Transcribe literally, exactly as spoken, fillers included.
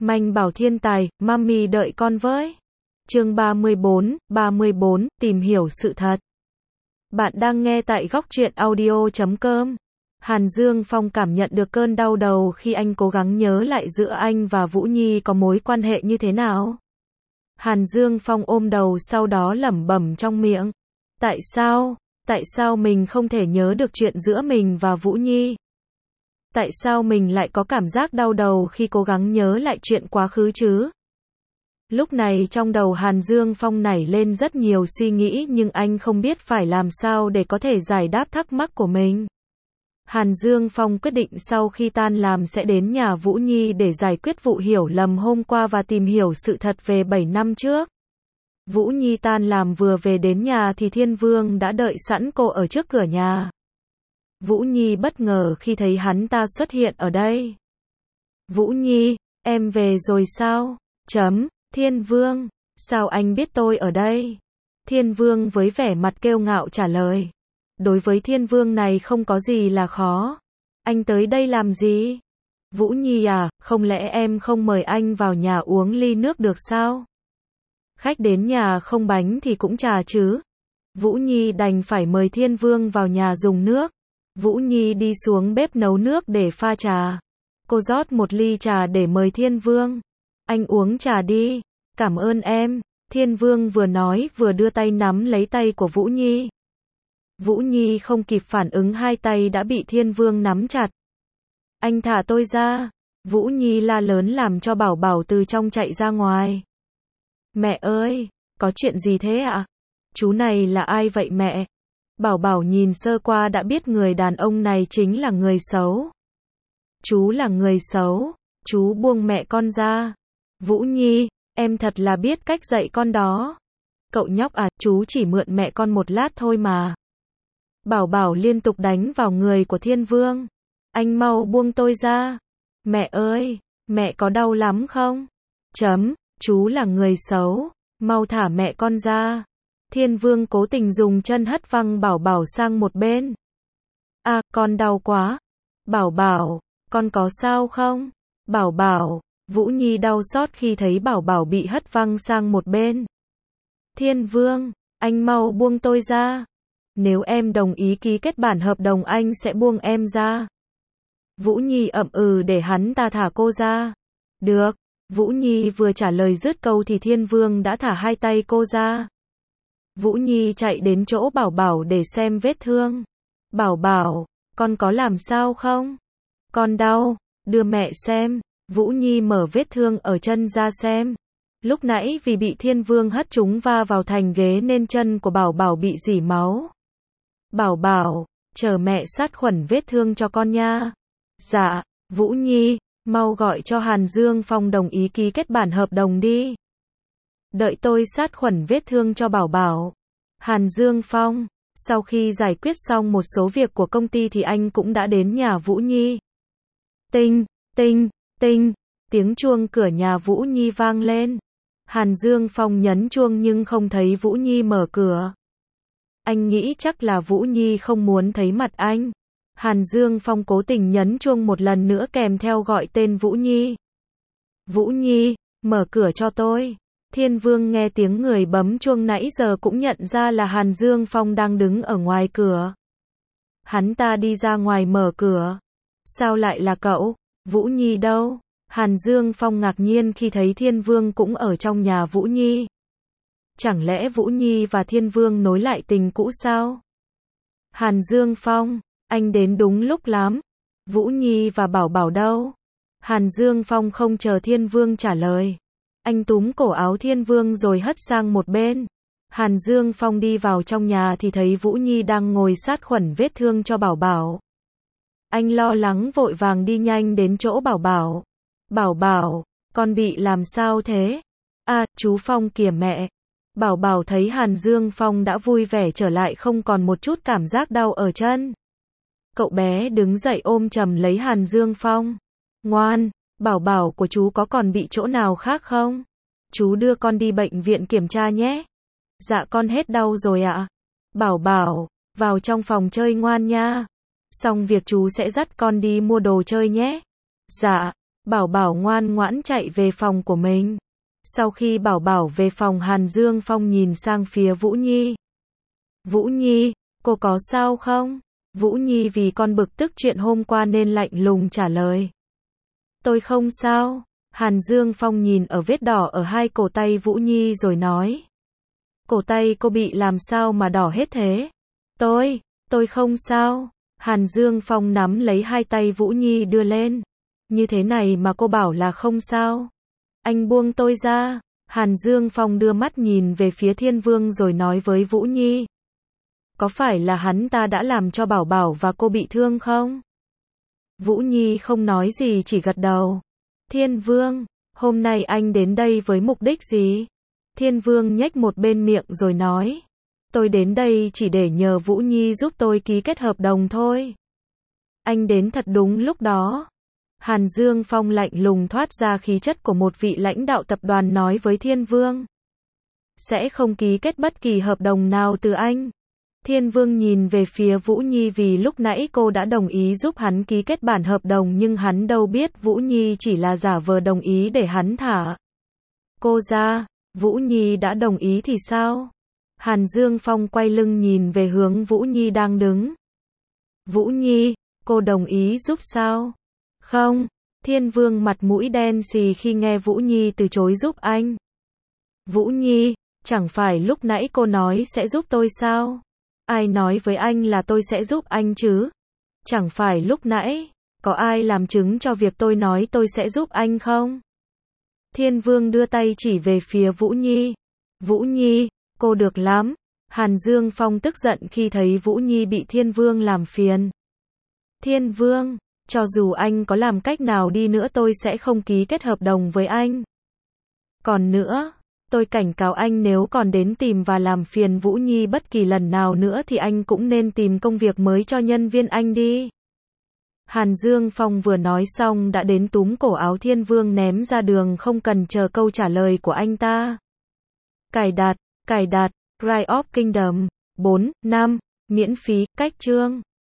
Manh bảo thiên tài, mami đợi con với. Chương ba mươi bốn, ba mươi bốn, tìm hiểu sự thật. Bạn đang nghe tại góc truyện audio chấm com. Hàn Dương Phong cảm nhận được cơn đau đầu khi anh cố gắng nhớ lại giữa anh và Vũ Nhi có mối quan hệ như thế nào. Hàn Dương Phong ôm đầu sau đó lẩm bẩm trong miệng. Tại sao? Tại sao mình không thể nhớ được chuyện giữa mình và Vũ Nhi? Tại sao mình lại có cảm giác đau đầu khi cố gắng nhớ lại chuyện quá khứ chứ? Lúc này trong đầu Hàn Dương Phong nảy lên rất nhiều suy nghĩ nhưng anh không biết phải làm sao để có thể giải đáp thắc mắc của mình. Hàn Dương Phong quyết định sau khi tan làm sẽ đến nhà Vũ Nhi để giải quyết vụ hiểu lầm hôm qua và tìm hiểu sự thật về bảy năm trước. Vũ Nhi tan làm vừa về đến nhà thì Thiên Vương đã đợi sẵn cô ở trước cửa nhà. Vũ Nhi bất ngờ khi thấy hắn ta xuất hiện ở đây. Vũ Nhi, em về rồi sao? Chấm, Thiên Vương, sao anh biết tôi ở đây? Thiên Vương với vẻ mặt kiêu ngạo trả lời. Đối với Thiên Vương này không có gì là khó. Anh tới đây làm gì? Vũ Nhi à, không lẽ em không mời anh vào nhà uống ly nước được sao? Khách đến nhà không bánh thì cũng trà chứ. Vũ Nhi đành phải mời Thiên Vương vào nhà dùng nước. Vũ Nhi đi xuống bếp nấu nước để pha trà. Cô rót một ly trà để mời Thiên Vương. Anh uống trà đi. Cảm ơn em. Thiên Vương vừa nói vừa đưa tay nắm lấy tay của Vũ Nhi. Vũ Nhi không kịp phản ứng hai tay đã bị Thiên Vương nắm chặt. Anh thả tôi ra. Vũ Nhi la lớn làm cho Bảo Bảo từ trong chạy ra ngoài. Mẹ ơi, có chuyện gì thế ạ? Chú này là ai vậy mẹ? Bảo Bảo nhìn sơ qua đã biết người đàn ông này chính là người xấu. Chú là người xấu, chú buông mẹ con ra. Vũ Nhi, em thật là biết cách dạy con đó. Cậu nhóc à, chú chỉ mượn mẹ con một lát thôi mà. Bảo Bảo liên tục đánh vào người của Thiên Vương. Anh mau buông tôi ra. Mẹ ơi, mẹ có đau lắm không? Chấm, chú là người xấu, mau thả mẹ con ra. Thiên Vương cố tình dùng chân hất văng Bảo Bảo sang một bên. À, con đau quá. Bảo Bảo, con có sao không? Bảo Bảo, Vũ Nhi đau xót khi thấy Bảo Bảo bị hất văng sang một bên. Thiên Vương, anh mau buông tôi ra. Nếu em đồng ý ký kết bản hợp đồng anh sẽ buông em ra. Vũ Nhi ậm ừ để hắn ta thả cô ra. Được. Vũ Nhi vừa trả lời dứt câu thì Thiên Vương đã thả hai tay cô ra. Vũ Nhi chạy đến chỗ Bảo Bảo để xem vết thương. Bảo Bảo, con có làm sao không? Con đau, đưa mẹ xem. Vũ Nhi mở vết thương ở chân ra xem. Lúc nãy vì bị Thiên Vương hất chúng va vào thành ghế nên chân của Bảo Bảo bị rỉ máu. Bảo Bảo, chờ mẹ sát khuẩn vết thương cho con nha. Dạ, Vũ Nhi, mau gọi cho Hàn Dương Phong đồng ý ký kết bản hợp đồng đi. Đợi tôi sát khuẩn vết thương cho Bảo Bảo. Hàn Dương Phong, sau khi giải quyết xong một số việc của công ty thì anh cũng đã đến nhà Vũ Nhi. Tinh, tinh, tinh, tiếng chuông cửa nhà Vũ Nhi vang lên. Hàn Dương Phong nhấn chuông nhưng không thấy Vũ Nhi mở cửa. Anh nghĩ chắc là Vũ Nhi không muốn thấy mặt anh. Hàn Dương Phong cố tình nhấn chuông một lần nữa kèm theo gọi tên Vũ Nhi. Vũ Nhi, mở cửa cho tôi. Thiên Vương nghe tiếng người bấm chuông nãy giờ cũng nhận ra là Hàn Dương Phong đang đứng ở ngoài cửa. Hắn ta đi ra ngoài mở cửa. Sao lại là cậu? Vũ Nhi đâu? Hàn Dương Phong ngạc nhiên khi thấy Thiên Vương cũng ở trong nhà Vũ Nhi. Chẳng lẽ Vũ Nhi và Thiên Vương nối lại tình cũ sao? Hàn Dương Phong, anh đến đúng lúc lắm. Vũ Nhi và Bảo Bảo đâu? Hàn Dương Phong không chờ Thiên Vương trả lời. Anh túm cổ áo Thiên Vương rồi hất sang một bên. Hàn Dương Phong đi vào trong nhà thì thấy Vũ Nhi đang ngồi sát khuẩn vết thương cho Bảo Bảo. Anh lo lắng vội vàng đi nhanh đến chỗ Bảo Bảo. Bảo Bảo, con bị làm sao thế? À, chú Phong kìa mẹ. Bảo Bảo thấy Hàn Dương Phong đã vui vẻ trở lại không còn một chút cảm giác đau ở chân. Cậu bé đứng dậy ôm chầm lấy Hàn Dương Phong. Ngoan, Bảo Bảo của chú có còn bị chỗ nào khác không? Chú đưa con đi bệnh viện kiểm tra nhé. Dạ con hết đau rồi ạ. Bảo Bảo, vào trong phòng chơi ngoan nha. Xong việc chú sẽ dắt con đi mua đồ chơi nhé. Dạ, Bảo Bảo ngoan ngoãn chạy về phòng của mình. Sau khi Bảo Bảo về phòng, Hàn Dương Phong nhìn sang phía Vũ Nhi. Vũ Nhi, cô có sao không? Vũ Nhi vì con bực tức chuyện hôm qua nên lạnh lùng trả lời. Tôi không sao. Hàn Dương Phong nhìn ở vết đỏ ở hai cổ tay Vũ Nhi rồi nói. Cổ tay cô bị làm sao mà đỏ hết thế? Tôi, tôi không sao. Hàn Dương Phong nắm lấy hai tay Vũ Nhi đưa lên. Như thế này mà cô bảo là không sao. Anh buông tôi ra. Hàn Dương Phong đưa mắt nhìn về phía Thiên Vương rồi nói với Vũ Nhi. Có phải là hắn ta đã làm cho Bảo Bảo và cô bị thương không? Vũ Nhi không nói gì, chỉ gật đầu. Thiên Vương, hôm nay anh đến đây với mục đích gì? Thiên Vương nhếch một bên miệng rồi nói. Tôi đến đây chỉ để nhờ Vũ Nhi giúp tôi ký kết hợp đồng thôi. Anh đến thật đúng lúc đó. Hàn Dương Phong lạnh lùng thoát ra khí chất của một vị lãnh đạo tập đoàn nói với Thiên Vương. Sẽ không ký kết bất kỳ hợp đồng nào từ anh. Thiên Vương nhìn về phía Vũ Nhi vì lúc nãy cô đã đồng ý giúp hắn ký kết bản hợp đồng nhưng hắn đâu biết Vũ Nhi chỉ là giả vờ đồng ý để hắn thả cô ra. Vũ Nhi đã đồng ý thì sao? Hàn Dương Phong quay lưng nhìn về hướng Vũ Nhi đang đứng. Vũ Nhi, cô đồng ý giúp sao? Không. Thiên Vương mặt mũi đen xì khi nghe Vũ Nhi từ chối giúp anh. Vũ Nhi, chẳng phải lúc nãy cô nói sẽ giúp tôi sao? Ai nói với anh là tôi sẽ giúp anh chứ? Chẳng phải lúc nãy, có ai làm chứng cho việc tôi nói tôi sẽ giúp anh không? Thiên Vương đưa tay chỉ về phía Vũ Nhi. Vũ Nhi, cô được lắm. Hàn Dương Phong tức giận khi thấy Vũ Nhi bị Thiên Vương làm phiền. Thiên Vương, cho dù anh có làm cách nào đi nữa tôi sẽ không ký kết hợp đồng với anh. Còn nữa, tôi cảnh cáo anh nếu còn đến tìm và làm phiền Vũ Nhi bất kỳ lần nào nữa thì anh cũng nên tìm công việc mới cho nhân viên anh đi. Hàn Dương Phong vừa nói xong đã đến túm cổ áo Thiên Vương ném ra đường không cần chờ câu trả lời của anh ta. Cài đặt, cài đặt, Cry of Kingdom, bốn, năm, miễn phí, cách chương.